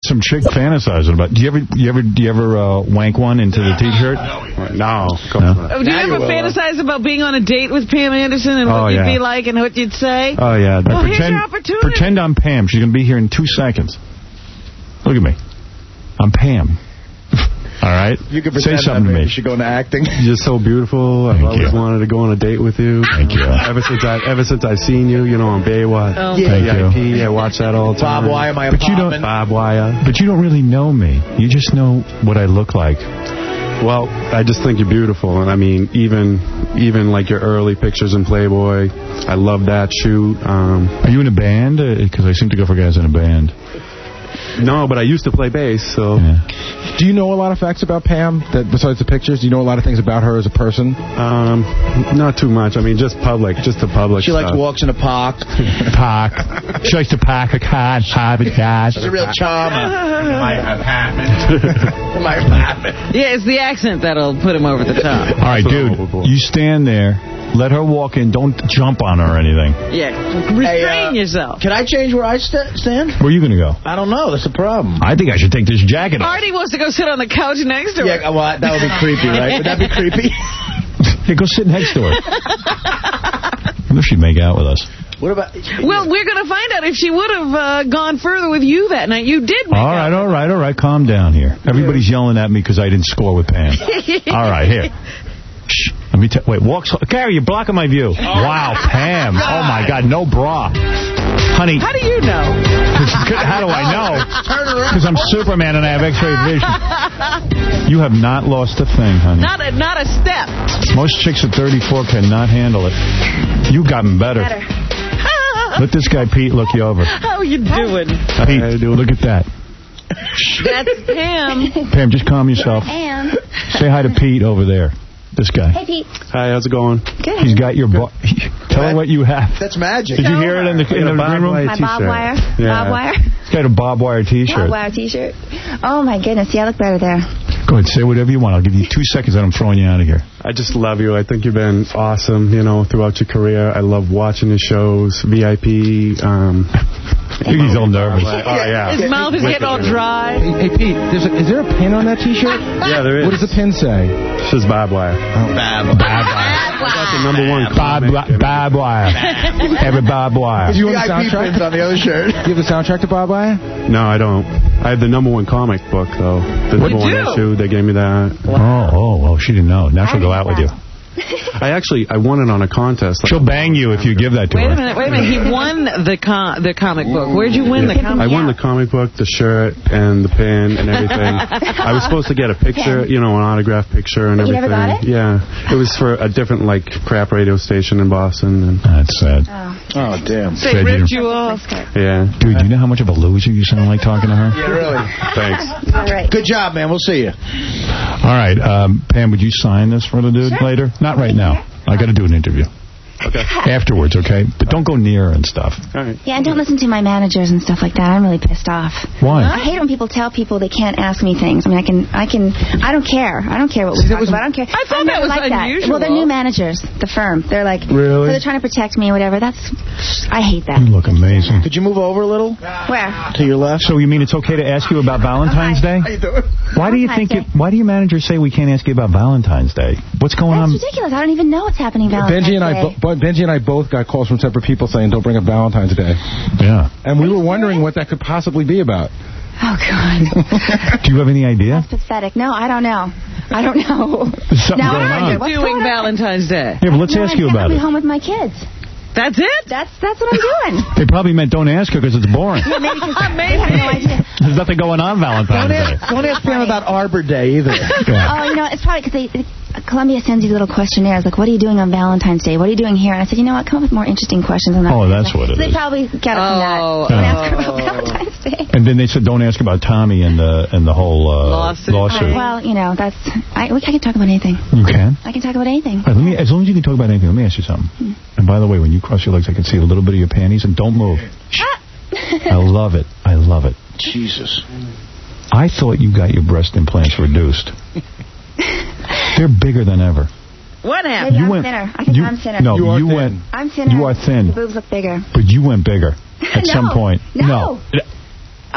some chick fantasizing about. Do you ever wank one into the T-shirt? No. Do you ever fantasize about being on a date with Pam Anderson and what you'd be like and what you'd say? Oh, yeah. Well, here's your opportunity. Pretend I'm Pam. She's going to be here in 2 seconds. Look at me. I'm Pam. All right? You can say something to me. You should go into acting. You're so beautiful. I've always wanted to go on a date with you. Thank you. Ever since I've seen you, on Baywatch. Oh. Thank you. I watch that all the time. Bob Wire, my apartment. Bob Wire. But you don't really know me. You just know what I look like. Well, I just think you're beautiful. And I mean, even like your early pictures in Playboy, I love that shoot. Are you in a band? Because I seem to go for guys in a band. No, but I used to play bass, so... Yeah. Do you know a lot of facts about Pam, that besides the pictures? Do you know a lot of things about her as a person? Not too much. I mean, just the public She stuff. likes walks in a park. She likes to park a car, She's a real charmer. My apartment. My apartment. Yeah, it's the accent that'll put him over the top. All right, dude, you stand there. Let her walk in. Don't jump on her or anything. Yeah, restrain yourself. Can I change where I stand? Where are you going to go? I don't know. That's the problem. I think I should take this jacket off. Artie wants to go sit on the couch next to her. Yeah, well, that would be creepy, right? Would that be creepy? Yeah, go sit next to her. I wonder if she'd make out with us. What about... Well, we're going to find out if she would have gone further with you that night. You did make out. All right. Calm down here. Everybody's yelling at me because I didn't score with Pam. All right, here. Shh. Let me wait, walk slow. Gary, you're blocking my view. Wow, Pam. Oh, my God, no bra. Honey. How do you know? How do I know? Because I'm Superman and I have X-ray vision. You have not lost a thing, honey. Not a step. Most chicks at 34 cannot handle it. You've gotten better. Let this guy Pete look you over. How are you doing? Pete, look at that. That's Pam. Pam, just calm yourself. Pam. Say hi to Pete over there. This guy. Hey, Pete. Hi, how's it going? Good. He's got your... Tell her what you have. That's magic. Did you hear it in the green room? My Bob Wire. Yeah. Bob Wire. He's got a Bob Wire T-shirt. Bob Wire T-shirt. Oh, my goodness. Yeah, I look better there. Go ahead. Say whatever you want. I'll give you 2 seconds and I'm throwing you out of here. I just love you. I think you've been awesome, throughout your career. I love watching the shows, VIP. I think he's all nervous. Oh, yeah. His mouth is getting all dry. Hey, Pete, is there a pin on that T-shirt? Yeah, there is. What does the pin say? It says Bob Wire. Bob Wire. That's the number one Bob Wire. Every Bob Wire. Do you have the soundtrack? On the other shirt. Do you have the soundtrack to Bob Wire? No, I don't. I have the number one comic book, though. The number one issue. They gave me that. Oh, she didn't know. Now she'll go out with you. I won it on a contest. She'll bang you if you give that to her. Wait a minute. He won the comic book. Where'd you win the comic book? I won the comic book, the shirt, and the pin, and everything. I was supposed to get a picture, an autographed picture and everything. You never got it? Yeah. It was for a different, crap radio station in Boston. And that's sad. Oh, damn. They ripped you off. Yeah. Dude, do you know how much of a loser you sound like talking to her? Yeah, really. Thanks. All right. Good job, man. We'll see you. All right. Pam, would you sign this for the dude later? Not right now. I got to do an interview. Okay. Afterwards, okay? But don't go near her and stuff. All right. Yeah, and don't listen to my managers and stuff like that. I'm really pissed off. Why? I hate when people tell people they can't ask me things. I mean, I don't care. I don't care what we talk about. I don't care. I thought that was like unusual. That. Well, they're new managers, the firm. They're like, really? So they're trying to protect me or whatever. I hate that. You look amazing. Could you move over a little? Where? To your left. So you mean it's okay to ask you about Valentine's Day? How you doing? Why do you think why do your managers say we can't ask you about Valentine's Day? What's going on? That's ridiculous. I don't even know what's happening Valentine's Day. Benji and I both got calls from separate people saying don't bring up Valentine's Day. Yeah. And we were wondering what that could possibly be about. Oh, God. Do you have any idea? That's pathetic. No, I don't know. There's something going on. What are you doing Valentine's Day? Yeah, but let's ask you about I'll be it. home with my kids. That's it? That's what I'm doing. They probably meant don't ask her because it's boring. Yeah, maybe because they have no idea. There's nothing going on Valentine's Day. Don't ask Pam about Arbor Day either. Yeah. Oh, it's probably because Columbia sends these little questionnaires, like, what are you doing on Valentine's Day? What are you doing here? And I said, you know what, come up with more interesting questions than that. Oh, that's what it They is. probably got it from that. Don't ask her about Valentine's Day. And then they said don't ask about Tommy and the whole lawsuit. Well, I can talk about anything. You can? I can talk about anything. All right, as long as you can talk about anything, let me ask you something. And by the way, when you cross your legs, I can see a little bit of your panties, and don't move. I love it. I love it. Jesus. I thought you got your breast implants reduced. They're bigger than ever. What happened? Maybe I'm thinner. I think I'm thinner. No, you went. I'm thinner. You are thin. The boobs look bigger. But you went bigger at some point. No. Oh,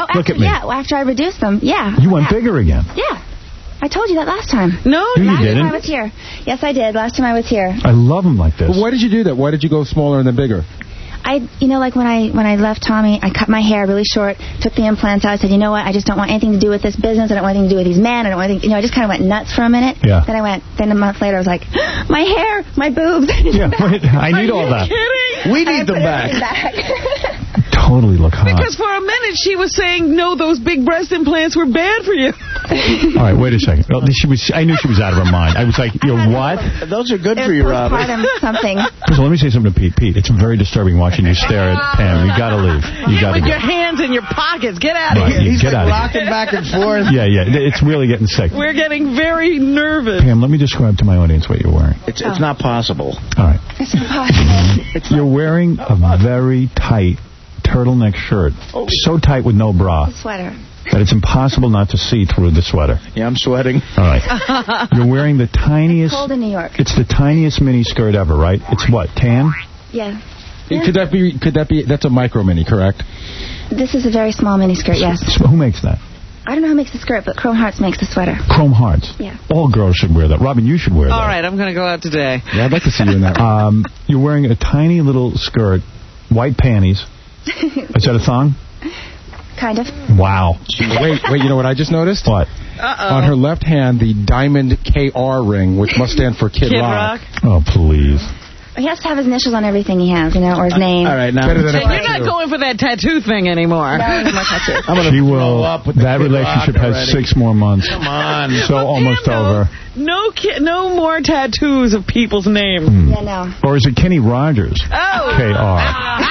Look at me. Yeah, after I reduced them, yeah. You went bigger again. Yeah. I told you that last time. No, you last didn't. time I was here. Yes, I did. Last time I was here. I love them like this. Well, why did you do that? Why did you go smaller and then bigger? Like when I left Tommy, I cut my hair really short, took the implants out. I said, you know what? I just don't want anything to do with this business. I don't want anything to do with these men. I don't want anything. I just kind of went nuts for a minute. Yeah. Then a month later, I was like, my hair, my boobs. Yeah, I need all that. Kidding? We need them back. Totally look hot. Because for a minute she was saying, no, those big breast implants were bad for you. All right, wait a second. Well, I knew she was out of her mind. I was like, you're what? Those are good for you, Robert. Something. First of all, let me say something to Pete. Pete, it's very disturbing watching you stare at Pam. You got to leave. You got to With go. your hands in your pockets. Get out of here. He's Get like out of rocking back and forth. Yeah, it's really getting sick. We're getting very nervous. Pam, let me describe to my audience what you're wearing. It's not possible. All right. It's impossible. You're wearing a very tight turtleneck shirt. So tight with no bra. Sweater. That it's impossible not to see through the sweater. Yeah, I'm sweating. All right. You're wearing the tiniest... It's cold in New York. It's the tiniest mini skirt ever, right? It's what, tan? Yeah. Could that be, that's a micro mini, correct? This is a very small mini skirt, yes. Who makes that? I don't know who makes the skirt, but Chrome Hearts makes the sweater. Chrome Hearts? Yeah. All girls should wear that. Robin, you should wear that. All right, I'm going to go out today. Yeah, I'd like to see you in that. You're wearing a tiny little skirt, white panties. Is that a thong? Kind of. Wow. Wait, you know what I just noticed? What? On her left hand, the diamond KR ring, which must stand for Kid Rock. Oh, please. He has to have his initials on everything he has, or his name. All right, now. Better than a You're not going for that tattoo thing anymore. No more tattoos. I'm gonna She will. blow up with the That Kid relationship Rock has already. 6 more months. Come on. So almost over. No more tattoos of people's names. Yeah, no. Or is it Kenny Rogers? Oh. KR.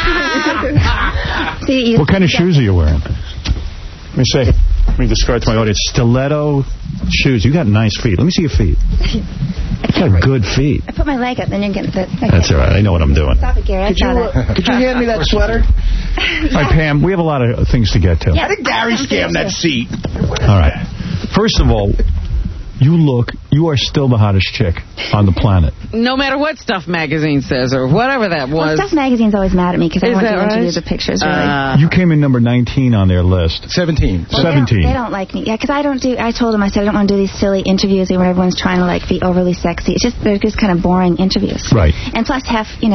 See, What kind of shoes are you wearing? Let me describe to my audience. Stiletto shoes. You got nice feet. Let me see your feet. You got good feet. I put my leg up, then you're getting the... That's all right. I know what I'm doing. Stop it, Gary. I saw that. Could you hand me that sweater? All right, Pam, we have a lot of things to get to. Yeah. I think Gary scammed that seat. All right. First of all, you are still the hottest chick on the planet. No matter what Stuff Magazine says or whatever that Well, was. Stuff Magazine's always mad at me because I Is want that to interview right? the pictures, really. You came in number 19 on their list. 17. Well, 17. They don't like me. Yeah, because I told them, I said, I don't want to do these silly interviews where everyone's trying to, be overly sexy. They're just kind of boring interviews. Right. And plus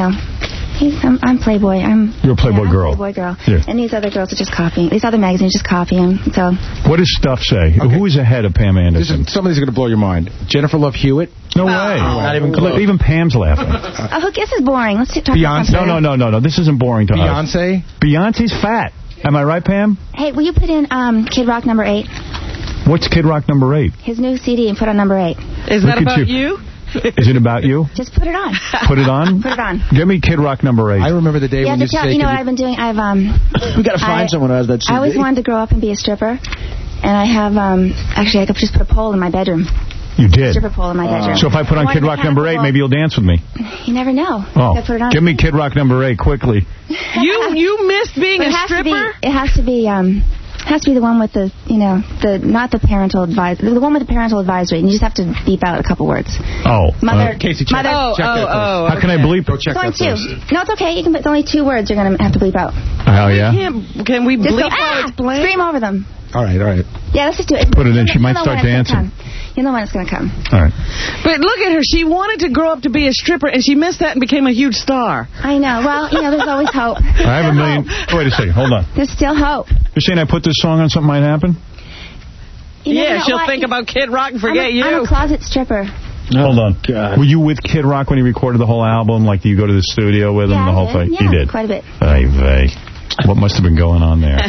I'm Playboy. You're a Playboy girl. I'm a Playboy girl. Yeah. And these other girls are just copying. These other magazines are just copying. So. What does Stuff say? Okay. Who is ahead of Pam Anderson? Some of these are going to blow your mind. Jennifer Love Hewitt. No way. Not even close. Even Pam's laughing. This is boring. Let's talk about Beyonce. something. No. This isn't boring to us. Beyonce. Beyonce's fat. Am I right, Pam? Hey, will you put in Kid Rock number 8? What's Kid Rock number 8? His new CD, and put on number 8. Is Look that at about you. you? Is it about you? Just put it on. Put it on? Put it on. Give me Kid Rock number 8. I remember the day You when have to tell. You know what I've been doing? I've We got to find someone who has that CD. I always wanted to grow up and be a stripper, and I have actually I could just put a pole in my bedroom. You did. Stripper pole in my bedroom. So if I put on Kid Rock number 8, maybe you'll dance with me. You never know. Oh, I put it on. give me Kid Rock number 8 quickly. You missed being a stripper? It has to be the one with the not the parental advisory, the one with the parental advisory, and you just have to beep out a couple words. Oh, Mother, Casey, check, mother. check that first. How can I bleep? Go check It's that only first. 2. No, it's okay. It's only 2 words you're going to have to bleep out. Oh, yeah? Can we Just bleep go, while it's playing? scream over them. All right. Yeah, let's just do it. Put it in. She might You'll know start when it's gonna dancing. come. You know when it's going to come. All right. But look at her. She wanted to grow up to be a stripper, and she missed that and became a huge star. I know. Well, there's always hope. I have a million. Wait a second. Hold on. There's still hope. You're saying I put this song on, something might happen? You never Yeah, know she'll what. think about Kid Rock and forget you. I'm a closet stripper. Hold on. God. Were you with Kid Rock when he recorded the whole album? Like, do you go to the studio with him, Yeah, the whole I thing? did. He Yeah, did. quite a bit. Ay vey. What must have been going on there?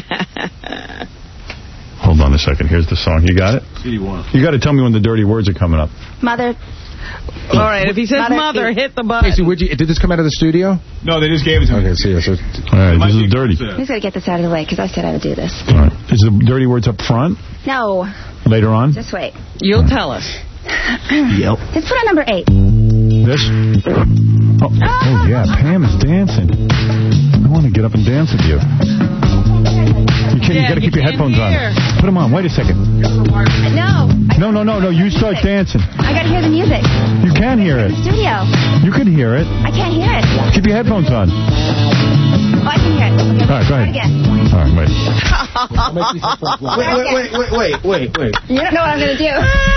Hold on a second. Here's the song. You got it? You got to tell me when the dirty words are coming up. Mother. All right, if he says mother, hit the button. Casey, did this come out of the studio? No, they just gave it to me. Okay, see. So, All right, this is dirty. I just got to get this out of the way because I said I would do this. All right. Is the dirty words up front? No. Later on? Just wait. You'll tell us. Yep. Let's put on number 8. This? Oh, yeah. Pam is dancing. I want to get up and dance with you. You got to keep your headphones on. Put them on. Wait a second. No. No. You start dancing. I got to hear the music. You can hear it. Studio. You can hear it. I can't hear it. Keep your headphones on. Oh, I can hear it. Okay, all right, go ahead. Again. All right, wait. Wait. You don't know what I'm going to do.